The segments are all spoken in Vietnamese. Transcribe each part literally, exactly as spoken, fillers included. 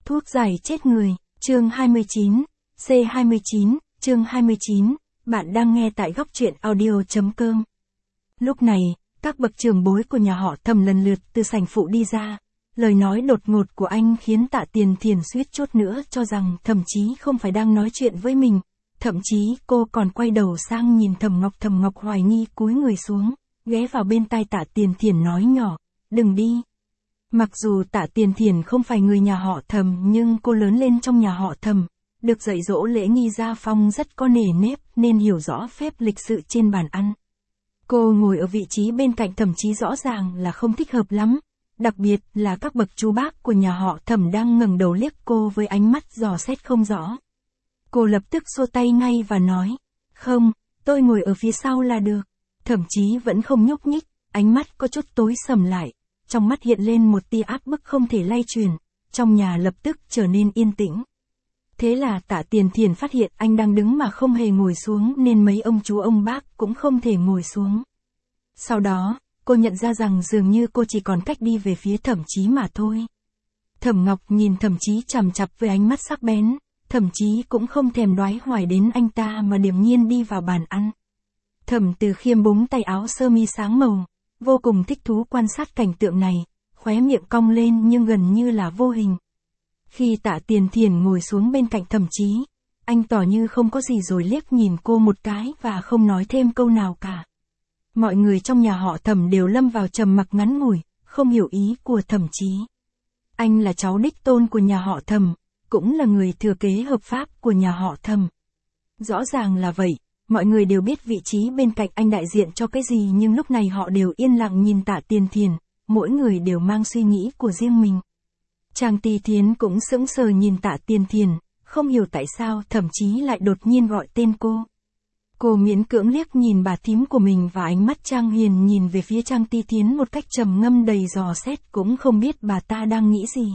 Thuốc giải chết người, chương hai mươi chín, C hai mươi chín, chương hai mươi chín, bạn đang nghe tại góc truyện audio.com. Lúc này, các bậc trưởng bối của nhà họ Thẩm lần lượt từ sảnh phụ đi ra. Lời nói đột ngột của anh khiến Tạ Tiền Thiền suýt chút nữa cho rằng Thẩm Chí không phải đang nói chuyện với mình. Thậm chí cô còn quay đầu sang nhìn Thẩm Ngọc. Thẩm Ngọc hoài nghi cúi người xuống, ghé vào bên tai Tạ Tiền Thiền nói nhỏ, đừng đi. Mặc dù Tạ Tiền Thiền không phải người nhà họ Thẩm nhưng cô lớn lên trong nhà họ Thẩm, được dạy dỗ lễ nghi gia phong rất có nề nếp nên hiểu rõ phép lịch sự trên bàn ăn. Cô ngồi ở vị trí bên cạnh Thẩm Chí rõ ràng là không thích hợp lắm, đặc biệt là các bậc chú bác của nhà họ Thẩm đang ngẩng đầu liếc cô với ánh mắt dò xét không rõ. Cô lập tức xua tay ngay và nói, không, tôi ngồi ở phía sau là được. Thẩm Chí vẫn không nhúc nhích, ánh mắt có chút tối sầm lại, trong mắt hiện lên một tia áp bức không thể lay truyền, trong nhà lập tức trở nên yên tĩnh. Thế là Tạ Tiền Thiền phát hiện anh đang đứng mà không hề ngồi xuống nên mấy ông chú ông bác cũng không thể ngồi xuống. Sau đó, cô nhận ra rằng dường như cô chỉ còn cách đi về phía Thẩm Chí mà thôi. Thẩm Ngọc nhìn Thẩm Chí chằm chằm với ánh mắt sắc bén, Thẩm Chí cũng không thèm đoái hoài đến anh ta mà điềm nhiên đi vào bàn ăn. Thẩm Từ Khiêm búng tay áo sơ mi sáng màu, vô cùng thích thú quan sát cảnh tượng này, khóe miệng cong lên nhưng gần như là vô hình. Khi Tạ Tiền Thiền ngồi xuống bên cạnh Thẩm Chí, anh tỏ như không có gì rồi liếc nhìn cô một cái và không nói thêm câu nào cả. Mọi người trong nhà họ Thẩm đều lâm vào trầm mặc ngắn ngủi, không hiểu ý của Thẩm Chí. Anh là cháu đích tôn của nhà họ Thẩm, cũng là người thừa kế hợp pháp của nhà họ Thẩm. Rõ ràng là vậy, mọi người đều biết vị trí bên cạnh anh đại diện cho cái gì nhưng lúc này họ đều yên lặng nhìn Tạ Tiền Thiền, mỗi người đều mang suy nghĩ của riêng mình. Trang Ti Thiến cũng sững sờ nhìn Tạ Tiền Thiền, không hiểu tại sao Thẩm Chí lại đột nhiên gọi tên cô. Cô miễn cưỡng liếc nhìn bà thím của mình và ánh mắt Trang Hiền nhìn về phía Trang Ti Thiến một cách trầm ngâm đầy dò xét cũng không biết bà ta đang nghĩ gì.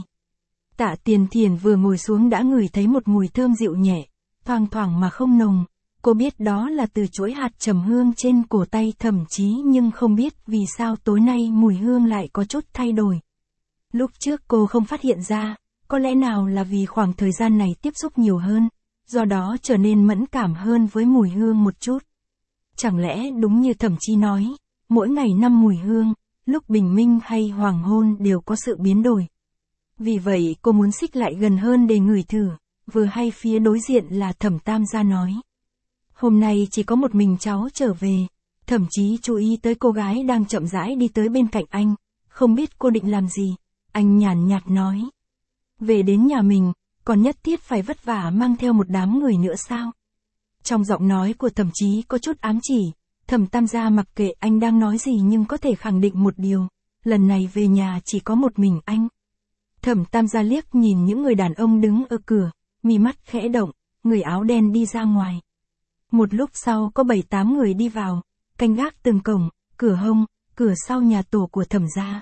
Tạ Tiền Thiền vừa ngồi xuống đã ngửi thấy một mùi thơm dịu nhẹ, thoang thoảng mà không nồng. Cô biết đó là từ chuỗi hạt trầm hương trên cổ tay Thẩm Chí nhưng không biết vì sao tối nay mùi hương lại có chút thay đổi. Lúc trước cô không phát hiện ra, có lẽ nào là vì khoảng thời gian này tiếp xúc nhiều hơn, do đó trở nên mẫn cảm hơn với mùi hương một chút. Chẳng lẽ đúng như Thẩm Chí nói, mỗi ngày năm mùi hương, lúc bình minh hay hoàng hôn đều có sự biến đổi. Vì vậy cô muốn xích lại gần hơn để ngửi thử, vừa hay phía đối diện là Thẩm Tam gia nói. Hôm nay chỉ có một mình cháu trở về. Thẩm Chí chú ý tới cô gái đang chậm rãi đi tới bên cạnh anh, không biết cô định làm gì. Anh nhàn nhạt nói. Về đến nhà mình, còn nhất thiết phải vất vả mang theo một đám người nữa sao? Trong giọng nói của Thẩm Chí có chút ám chỉ, Thẩm Tam gia mặc kệ anh đang nói gì nhưng có thể khẳng định một điều, lần này về nhà chỉ có một mình anh. Thẩm Tam gia liếc nhìn những người đàn ông đứng ở cửa, mi mắt khẽ động, người áo đen đi ra ngoài. Một lúc sau có bảy tám người đi vào, canh gác từng cổng, cửa hông, cửa sau nhà tổ của Thẩm gia.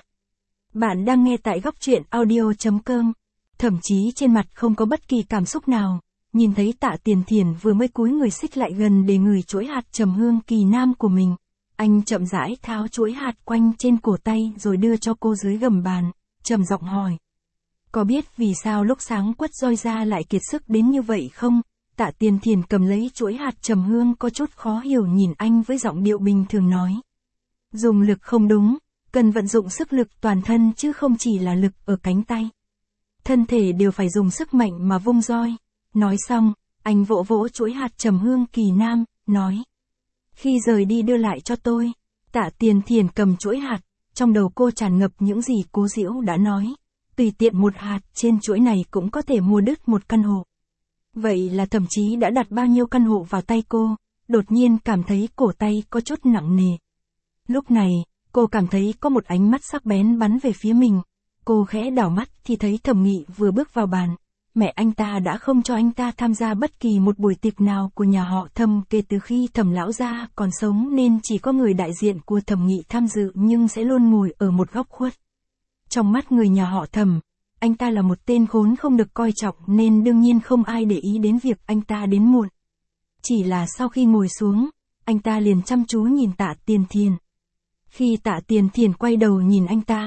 Bạn đang nghe tại góc truyện audio.com. Thẩm Chí trên mặt không có bất kỳ cảm xúc nào, nhìn thấy Tạ Tiền Thiền vừa mới cúi người xích lại gần để ngửi chuỗi hạt trầm hương kỳ nam của mình. Anh chậm rãi tháo chuỗi hạt quanh trên cổ tay rồi đưa cho cô dưới gầm bàn, trầm giọng hỏi. Có biết vì sao lúc sáng quất roi ra lại kiệt sức đến như vậy không? Tạ Tiền Thiền cầm lấy chuỗi hạt trầm hương có chút khó hiểu nhìn anh với giọng điệu bình thường nói. Dùng lực không đúng, cần vận dụng sức lực toàn thân chứ không chỉ là lực ở cánh tay. Thân thể đều phải dùng sức mạnh mà vung roi. Nói xong, anh vỗ vỗ chuỗi hạt trầm hương kỳ nam, nói. Khi rời đi đưa lại cho tôi. Tạ Tiền Thiền cầm chuỗi hạt, trong đầu cô tràn ngập những gì Cố Diễu đã nói. Tùy tiện một hạt trên chuỗi này cũng có thể mua đứt một căn hộ. Vậy là Thẩm Chí đã đặt bao nhiêu căn hộ vào tay cô, đột nhiên cảm thấy cổ tay có chút nặng nề. Lúc này, cô cảm thấy có một ánh mắt sắc bén bắn về phía mình. Cô khẽ đảo mắt thì thấy Thẩm Nghị vừa bước vào bàn. Mẹ anh ta đã không cho anh ta tham gia bất kỳ một buổi tiệc nào của nhà họ Thẩm kể từ khi Thẩm lão gia còn sống nên chỉ có người đại diện của Thẩm Nghị tham dự nhưng sẽ luôn ngồi ở một góc khuất. Trong mắt người nhà họ Thẩm, anh ta là một tên khốn không được coi trọng nên đương nhiên không ai để ý đến việc anh ta đến muộn. Chỉ là sau khi ngồi xuống, anh ta liền chăm chú nhìn Tạ Tiền Thiền. Khi Tạ Tiền Thiền quay đầu nhìn anh ta,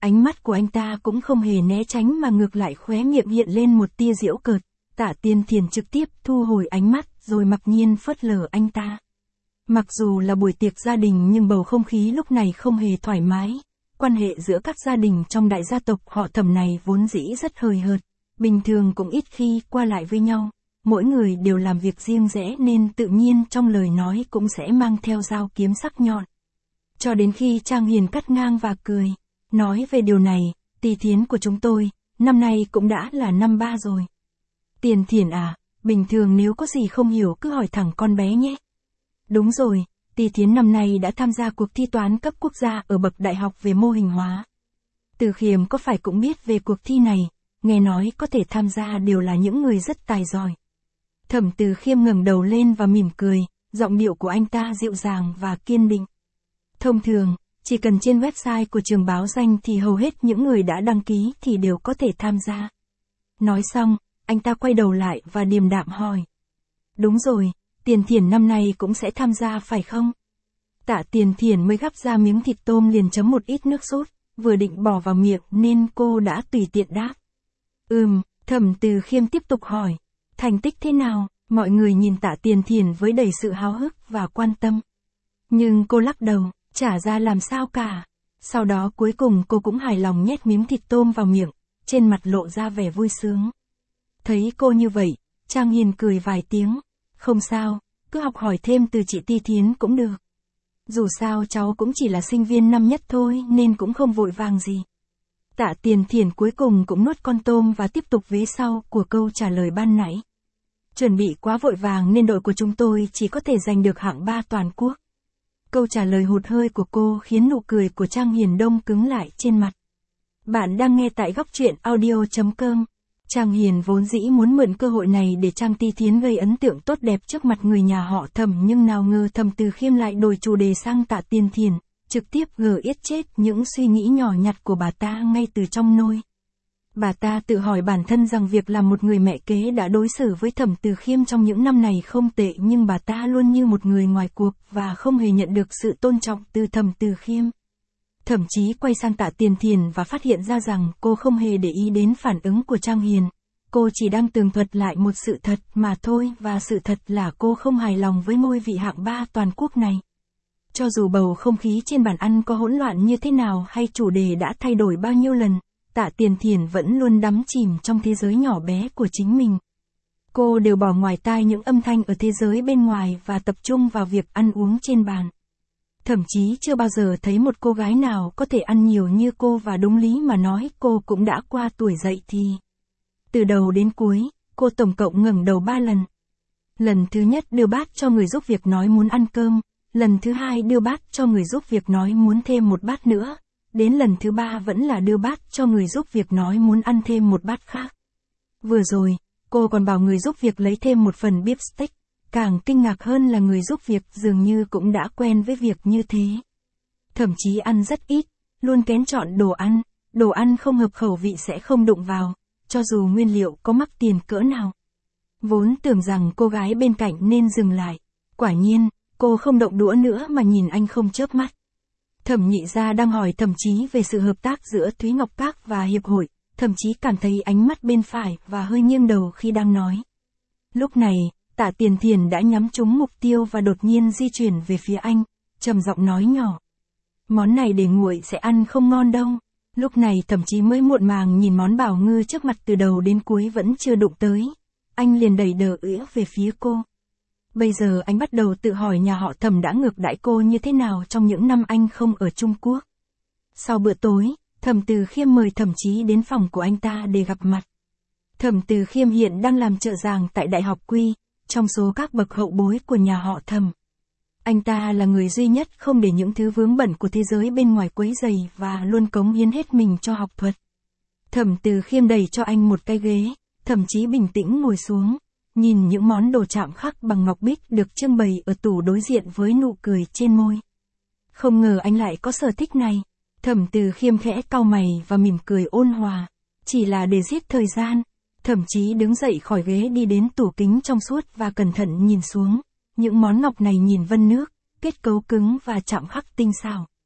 Ánh mắt của anh ta cũng không hề né tránh mà ngược lại khóe miệng hiện lên một tia giễu cợt. Tạ Tiên Thiền trực tiếp thu hồi ánh mắt rồi mặc nhiên phớt lờ anh ta. Mặc dù là buổi tiệc gia đình nhưng bầu không khí lúc này không hề thoải mái. Quan hệ giữa các gia đình trong đại gia tộc họ Thẩm này vốn dĩ rất hời hợt, bình thường cũng ít khi qua lại với nhau. Mỗi người đều làm việc riêng rẽ nên tự nhiên trong lời nói cũng sẽ mang theo dao kiếm sắc nhọn. Cho đến khi Trang Hiền cắt ngang và cười, nói về điều này, Ti Thiến của chúng tôi, năm nay cũng đã là năm ba rồi. Tiền Thiền à, bình thường nếu có gì không hiểu cứ hỏi thẳng con bé nhé. Đúng rồi, Ti Thiến năm nay đã tham gia cuộc thi toán cấp quốc gia ở bậc đại học về mô hình hóa. Từ Khiêm có phải cũng biết về cuộc thi này, nghe nói có thể tham gia đều là những người rất tài giỏi. Thẩm Từ Khiêm ngẩng đầu lên và mỉm cười, giọng điệu của anh ta dịu dàng và kiên định. Thông thường, chỉ cần trên website của trường báo danh thì hầu hết những người đã đăng ký thì đều có thể tham gia. Nói xong, anh ta quay đầu lại và điềm đạm hỏi. Đúng rồi, Tiền Thiền năm nay cũng sẽ tham gia phải không? Tạ Tiền Thiền mới gắp ra miếng thịt tôm liền chấm một ít nước sốt, vừa định bỏ vào miệng nên cô đã tùy tiện đáp. Ừm, Thẩm Từ Khiêm tiếp tục hỏi. Thành tích thế nào? Mọi người nhìn Tạ Tiền Thiền với đầy sự háo hức và quan tâm. Nhưng cô lắc đầu, chả ra làm sao cả. Sau đó cuối cùng cô cũng hài lòng nhét miếng thịt tôm vào miệng, trên mặt lộ ra vẻ vui sướng. Thấy cô như vậy, Trang Hiền cười vài tiếng. Không sao, cứ học hỏi thêm từ chị Ti Thiến cũng được. Dù sao cháu cũng chỉ là sinh viên năm nhất thôi nên cũng không vội vàng gì. Tạ Tiền Thiền cuối cùng cũng nuốt con tôm và tiếp tục vế sau của câu trả lời ban nãy. Chuẩn bị quá vội vàng nên đội của chúng tôi chỉ có thể giành được hạng ba toàn quốc. Câu trả lời hụt hơi của cô khiến nụ cười của Trang Hiền đông cứng lại trên mặt. Bạn đang nghe tại góc truyện audio chấm com. Trang Hiền vốn dĩ muốn mượn cơ hội này để Trang Ti Thiến gây ấn tượng tốt đẹp trước mặt người nhà họ Thẩm, nhưng nào ngờ Thẩm Từ Khiêm lại đổi chủ đề sang Tạ Tiền Thiền, trực tiếp gờ yết chết những suy nghĩ nhỏ nhặt của bà ta ngay từ trong nôi. Bà ta tự hỏi bản thân rằng việc làm một người mẹ kế đã đối xử với Thẩm Từ Khiêm trong những năm này không tệ, nhưng bà ta luôn như một người ngoài cuộc và không hề nhận được sự tôn trọng từ Thẩm Từ Khiêm. Thậm chí quay sang Tạ Tiền Thiền và phát hiện ra rằng cô không hề để ý đến phản ứng của Trang Hiền. Cô chỉ đang tường thuật lại một sự thật mà thôi, và sự thật là cô không hài lòng với ngôi vị hạng ba toàn quốc này. Cho dù bầu không khí trên bàn ăn có hỗn loạn như thế nào hay chủ đề đã thay đổi bao nhiêu lần, Tạ Tiền Thiền vẫn luôn đắm chìm trong thế giới nhỏ bé của chính mình. Cô đều bỏ ngoài tai những âm thanh ở thế giới bên ngoài và tập trung vào việc ăn uống trên bàn. Thậm chí chưa bao giờ thấy một cô gái nào có thể ăn nhiều như cô, và đúng lý mà nói cô cũng đã qua tuổi dậy thì. Từ đầu đến cuối, cô tổng cộng ngẩng đầu ba lần. Lần thứ nhất đưa bát cho người giúp việc nói muốn ăn cơm, lần thứ hai đưa bát cho người giúp việc nói muốn thêm một bát nữa, đến lần thứ ba vẫn là đưa bát cho người giúp việc nói muốn ăn thêm một bát khác. Vừa rồi, cô còn bảo người giúp việc lấy thêm một phần beef steak. Càng kinh ngạc hơn là người giúp việc dường như cũng đã quen với việc như thế. Thậm chí ăn rất ít, luôn kén chọn đồ ăn, đồ ăn không hợp khẩu vị sẽ không đụng vào, cho dù nguyên liệu có mắc tiền cỡ nào. Vốn tưởng rằng cô gái bên cạnh nên dừng lại, quả nhiên, cô không động đũa nữa mà nhìn anh không chớp mắt. Thẩm Nhị Gia đang hỏi thậm chí về sự hợp tác giữa Thúy Ngọc Các và Hiệp hội, thậm chí cảm thấy ánh mắt bên phải và hơi nghiêng đầu khi đang nói. Lúc này, Tạ Tiền Thiền đã nhắm trúng mục tiêu và đột nhiên di chuyển về phía anh, trầm giọng nói nhỏ. Món này để nguội sẽ ăn không ngon đâu. Lúc này thậm chí mới muộn màng nhìn món bảo ngư trước mặt từ đầu đến cuối vẫn chưa đụng tới. Anh liền đẩy đờ ỉa về phía cô. Bây giờ anh bắt đầu tự hỏi nhà họ Thẩm đã ngược đãi cô như thế nào trong những năm anh không ở Trung Quốc. Sau bữa tối, Thẩm Từ Khiêm mời Thẩm Chí đến phòng của anh ta để gặp mặt. Thẩm Từ Khiêm hiện đang làm trợ giảng tại Đại học Quy, trong số các bậc hậu bối của nhà họ Thẩm. Anh ta là người duy nhất không để những thứ vướng bẩn của thế giới bên ngoài quấy rầy và luôn cống hiến hết mình cho học thuật. Thẩm Từ Khiêm đẩy cho anh một cái ghế, thậm chí bình tĩnh ngồi xuống, nhìn những món đồ chạm khắc bằng ngọc bích được trưng bày ở tủ đối diện với nụ cười trên môi. Không ngờ anh lại có sở thích này. Thẩm Từ Khiêm khẽ cau mày và mỉm cười ôn hòa, chỉ là để giết thời gian. Thậm chí đứng dậy khỏi ghế đi đến tủ kính trong suốt và cẩn thận nhìn xuống. Những món ngọc này nhìn vân nước, kết cấu cứng và chạm khắc tinh xảo.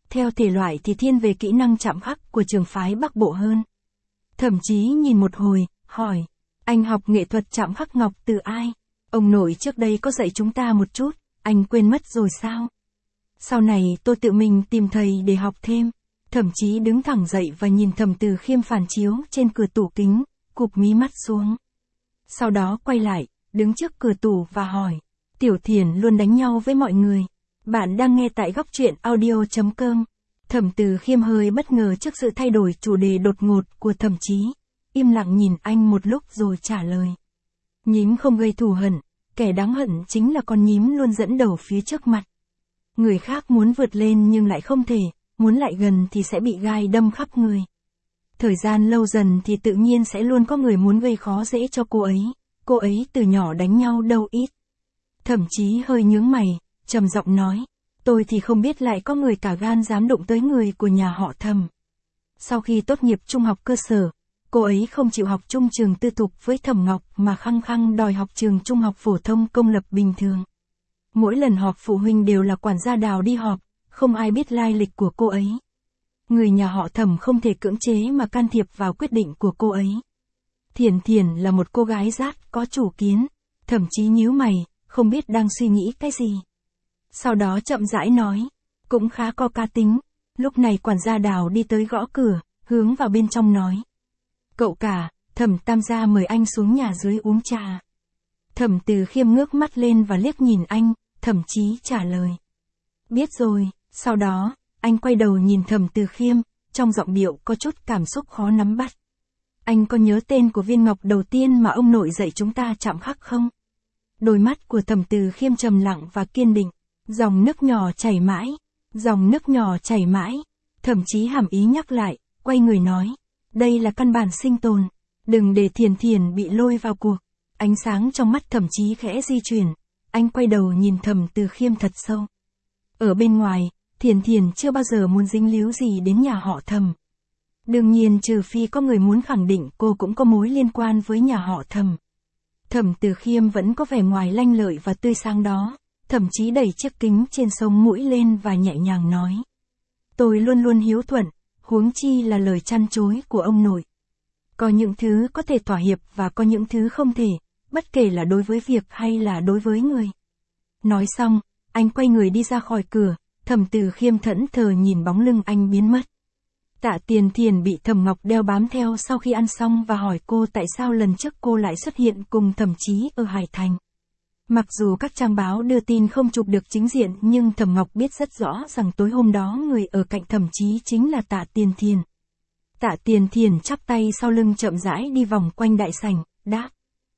Theo thể loại thì thiên về kỹ năng chạm khắc của trường phái Bắc Bộ hơn. Thậm chí nhìn một hồi, hỏi, anh học nghệ thuật chạm khắc ngọc từ ai? Ông nội trước đây có dạy chúng ta một chút, anh quên mất rồi sao? Sau này tôi tự mình tìm thầy để học thêm, thậm chí đứng thẳng dậy và nhìn Thẩm Từ Khiêm phản chiếu trên cửa tủ kính, cụp mí mắt xuống. Sau đó quay lại, đứng trước cửa tủ và hỏi, Tiểu Thiền luôn đánh nhau với mọi người. Bạn đang nghe tại góc truyện audio.com. Thẩm Từ Khiêm hơi bất ngờ trước sự thay đổi chủ đề đột ngột của Thẩm Chí, im lặng nhìn anh một lúc rồi trả lời. Nhím không gây thù hận, kẻ đáng hận chính là con nhím luôn dẫn đầu phía trước mặt. Người khác muốn vượt lên nhưng lại không thể, muốn lại gần thì sẽ bị gai đâm khắp người. Thời gian lâu dần thì tự nhiên sẽ luôn có người muốn gây khó dễ cho cô ấy, cô ấy từ nhỏ đánh nhau đâu ít. Thẩm Chí hơi nhướng mày, trầm giọng nói, tôi thì không biết lại có người cả gan dám đụng tới người của nhà họ Thẩm. Sau khi tốt nghiệp trung học cơ sở, cô ấy không chịu học chung trường tư thục với Thẩm Ngọc mà khăng khăng đòi học trường trung học phổ thông công lập bình thường. Mỗi lần họp phụ huynh đều là quản gia Đào đi họp, không ai biết lai lịch của cô ấy. Người nhà họ Thẩm không thể cưỡng chế mà can thiệp vào quyết định của cô ấy. Thiền Thiền là một cô gái rát, có chủ kiến, Thậm Chí nhíu mày, không biết đang suy nghĩ cái gì. Sau đó chậm rãi nói, cũng khá có cá tính. Lúc này quản gia Đào đi tới gõ cửa, hướng vào bên trong nói. Cậu cả, Thẩm Tam gia mời anh xuống nhà dưới uống trà. Thẩm Từ Khiêm ngước mắt lên và liếc nhìn anh, Thẩm Chí trả lời. Biết rồi, sau đó, anh quay đầu nhìn Thẩm Từ Khiêm, trong giọng điệu có chút cảm xúc khó nắm bắt. Anh có nhớ tên của viên ngọc đầu tiên mà ông nội dạy chúng ta chạm khắc không? Đôi mắt của Thẩm Từ Khiêm trầm lặng và kiên định, dòng nước nhỏ chảy mãi, dòng nước nhỏ chảy mãi. Thẩm Chí hàm ý nhắc lại, quay người nói, đây là căn bản sinh tồn, đừng để Thiền Thiền bị lôi vào cuộc. Ánh sáng trong mắt Thẩm Chí khẽ di chuyển, anh quay đầu nhìn Thẩm Từ Khiêm thật sâu. Ở bên ngoài, Thiền Thiền chưa bao giờ muốn dính líu gì đến nhà họ Thẩm. Đương nhiên trừ phi có người muốn khẳng định cô cũng có mối liên quan với nhà họ Thẩm. Thẩm Từ Khiêm vẫn có vẻ ngoài lanh lợi và tươi sáng đó, Thẩm Chí đẩy chiếc kính trên sống mũi lên và nhẹ nhàng nói. Tôi luôn luôn hiếu thuận, huống chi là lời chăn chối của ông nội. Có những thứ có thể thỏa hiệp và có những thứ không thể, bất kể là đối với việc hay là đối với người. Nói xong, anh quay người đi ra khỏi cửa, Thẩm Từ Khiêm thẫn thờ nhìn bóng lưng anh biến mất. Tạ Tiền Thiền bị Thẩm Ngọc đeo bám theo sau khi ăn xong và hỏi cô tại sao lần trước cô lại xuất hiện cùng Thẩm Chí ở Hải Thành. Mặc dù các trang báo đưa tin không chụp được chính diện nhưng Thẩm Ngọc biết rất rõ rằng tối hôm đó người ở cạnh Thẩm Chí chính là Tạ Tiền Thiền. Tạ Tiền Thiền chắp tay sau lưng chậm rãi đi vòng quanh đại sảnh, đáp.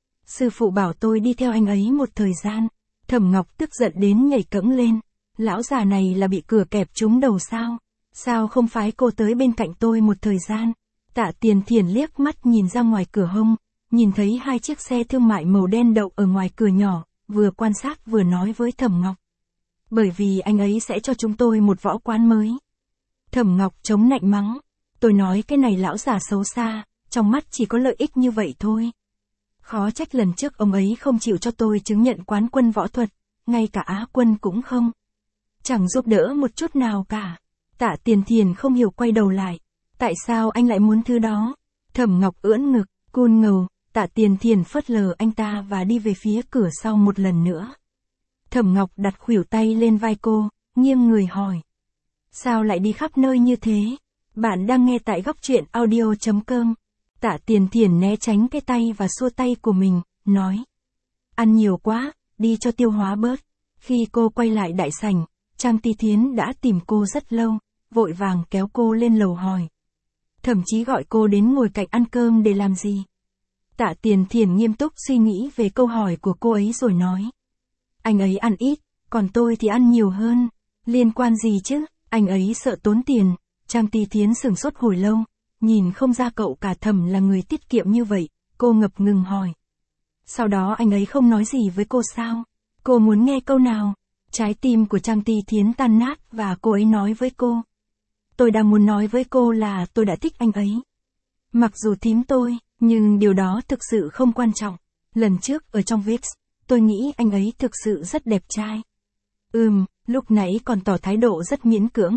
Sư phụ bảo tôi đi theo anh ấy một thời gian. Thẩm Ngọc tức giận đến nhảy cẫng lên. Lão già này là bị cửa kẹp trúng đầu sao? Sao không phái cô tới bên cạnh tôi một thời gian? Tạ Tiền Thiền liếc mắt nhìn ra ngoài cửa hông, nhìn thấy hai chiếc xe thương mại màu đen đậu ở ngoài cửa nhỏ, vừa quan sát vừa nói với Thẩm Ngọc. Bởi vì anh ấy sẽ cho chúng tôi một võ quán mới. Thẩm Ngọc chống nạnh mắng. Tôi nói cái này lão già xấu xa, trong mắt chỉ có lợi ích như vậy thôi. Khó trách lần trước ông ấy không chịu cho tôi chứng nhận quán quân võ thuật, ngay cả Á quân cũng không. Chẳng giúp đỡ một chút nào cả. Tạ Tiền Thiền không hiểu quay đầu lại. Tại sao anh lại muốn thứ đó? Thẩm Ngọc ưỡn ngực, cun ngầu. Tạ Tiền Thiền phớt lờ anh ta và đi về phía cửa sau một lần nữa. Thẩm Ngọc đặt khuỷu tay lên vai cô, nghiêng người hỏi. Sao lại đi khắp nơi như thế? Bạn đang nghe tại góc truyện audio.com. Tạ Tiền Thiền né tránh cái tay và xua tay của mình, nói. Ăn nhiều quá, đi cho tiêu hóa bớt. Khi cô quay lại đại sảnh, Trang Ti Thiến đã tìm cô rất lâu, vội vàng kéo cô lên lầu hỏi. Thậm chí gọi cô đến ngồi cạnh ăn cơm để làm gì? Tạ Tiền Thiền nghiêm túc suy nghĩ về câu hỏi của cô ấy rồi nói. Anh ấy ăn ít, còn tôi thì ăn nhiều hơn. Liên quan gì chứ, anh ấy sợ tốn tiền. Trang Ti Thiến sửng sốt hồi lâu, nhìn không ra cậu cả Thẩm là người tiết kiệm như vậy, cô ngập ngừng hỏi. Sau đó anh ấy không nói gì với cô sao? Cô muốn nghe câu nào? Trái tim của Trang Ti Thiến tan nát và cô ấy nói với cô. Tôi đang muốn nói với cô là tôi đã thích anh ấy. Mặc dù thím tôi, nhưng điều đó thực sự không quan trọng. Lần trước ở trong Vix, tôi nghĩ anh ấy thực sự rất đẹp trai. Ừm, lúc nãy còn tỏ thái độ rất miễn cưỡng.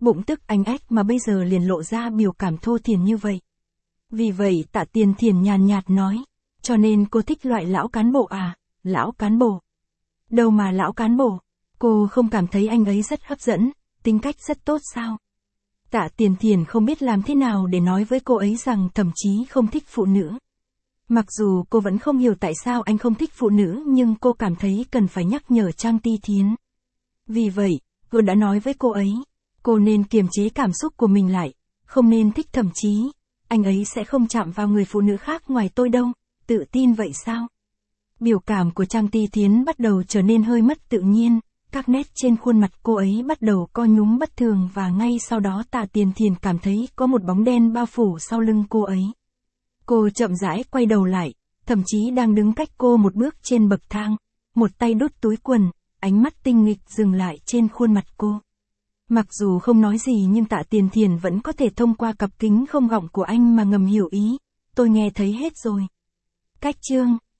bụng tức anh ếch mà bây giờ liền lộ ra biểu cảm thô thiển như vậy. Vì vậy Tạ Tiền Thiền nhàn nhạt nói, cho nên cô thích loại lão cán bộ à, lão cán bộ. Đâu mà lão cán bộ, cô không cảm thấy anh ấy rất hấp dẫn, tính cách rất tốt sao? Tạ Tiền Thiền không biết làm thế nào để nói với cô ấy rằng thậm chí không thích phụ nữ. Mặc dù cô vẫn không hiểu tại sao anh không thích phụ nữ nhưng cô cảm thấy cần phải nhắc nhở Trang Ti Thiến. Vì vậy, cô đã nói với cô ấy, cô nên kiềm chế cảm xúc của mình lại, không nên thích thậm chí, anh ấy sẽ không chạm vào người phụ nữ khác ngoài tôi đâu, tự tin vậy sao? Biểu cảm của Trang Ti Thiến bắt đầu trở nên hơi mất tự nhiên, các nét trên khuôn mặt cô ấy bắt đầu co nhúm bất thường và ngay sau đó Tạ Tiền Thiền cảm thấy có một bóng đen bao phủ sau lưng cô ấy. Cô chậm rãi quay đầu lại, thậm chí đang đứng cách cô một bước trên bậc thang, một tay đút túi quần, ánh mắt tinh nghịch dừng lại trên khuôn mặt cô. Mặc dù không nói gì nhưng Tạ Tiền Thiền vẫn có thể thông qua cặp kính không gọng của anh mà ngầm hiểu ý, tôi nghe thấy hết rồi. Cách chương